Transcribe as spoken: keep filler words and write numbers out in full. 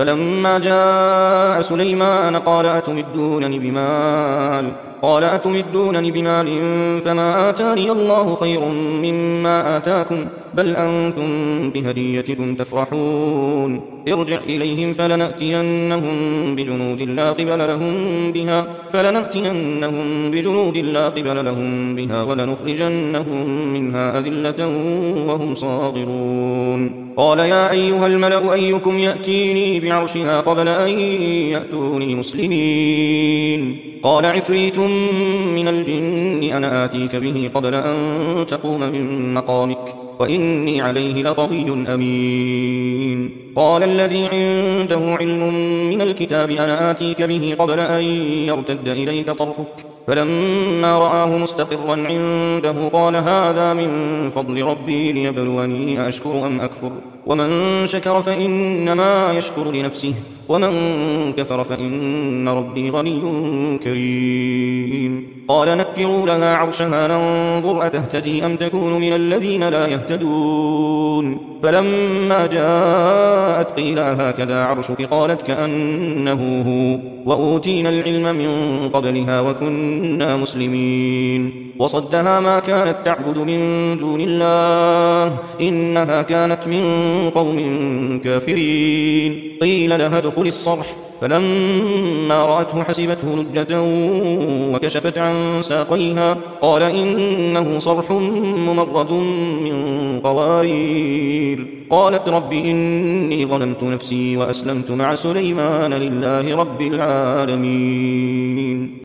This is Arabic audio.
فلما جاء سليمان قال أتمدونني بمال قال أتمدونني بمال فما آتاني الله خير مما آتاكم بل أنتم بهديتكم تفرحون ارجع إليهم فلنأتينهم بجنود لا قبل لهم بها فلنأتينهم بجنود لا قبل لهم بها ولنخرجنهم منها أذلة وهم صاغرون قال يا أيها الملأ أيكم يأتيني بعرشها قبل أن يأتوني مسلمين قال عفريت من الجن أنا آتيك به قبل أن تقوم من مقامك وإني عليه لقوي أمين قال الذي عنده علم من الكتاب أنا آتيك به قبل أن يرتد إليك طرفك فلما رآه مستقرا عنده قال هذا من فضل ربي ليبلوني أشكر أم أكفر ومن شكر فإنما يشكر لنفسه ومن كفر فإن ربي غني كريم قال نكروا لها عرشها ننظر أتهتدي أم تكون من الذين لا يهتدون فلما جاءت قيل هكذا عرشك قالت كأنه هو وأوتينا العلم من قبلها وكنا مسلمين وصدها ما كانت تعبد من دون الله إنها كانت من قوم كافرين قيل لها ادخل الصرح فلما رأته حسبته لجة وكشفت عن ساقيها قال إنه صرح ممرد من قوارير قالت رب إني ظلمت نفسي وأسلمت مع سليمان لله رب العالمين.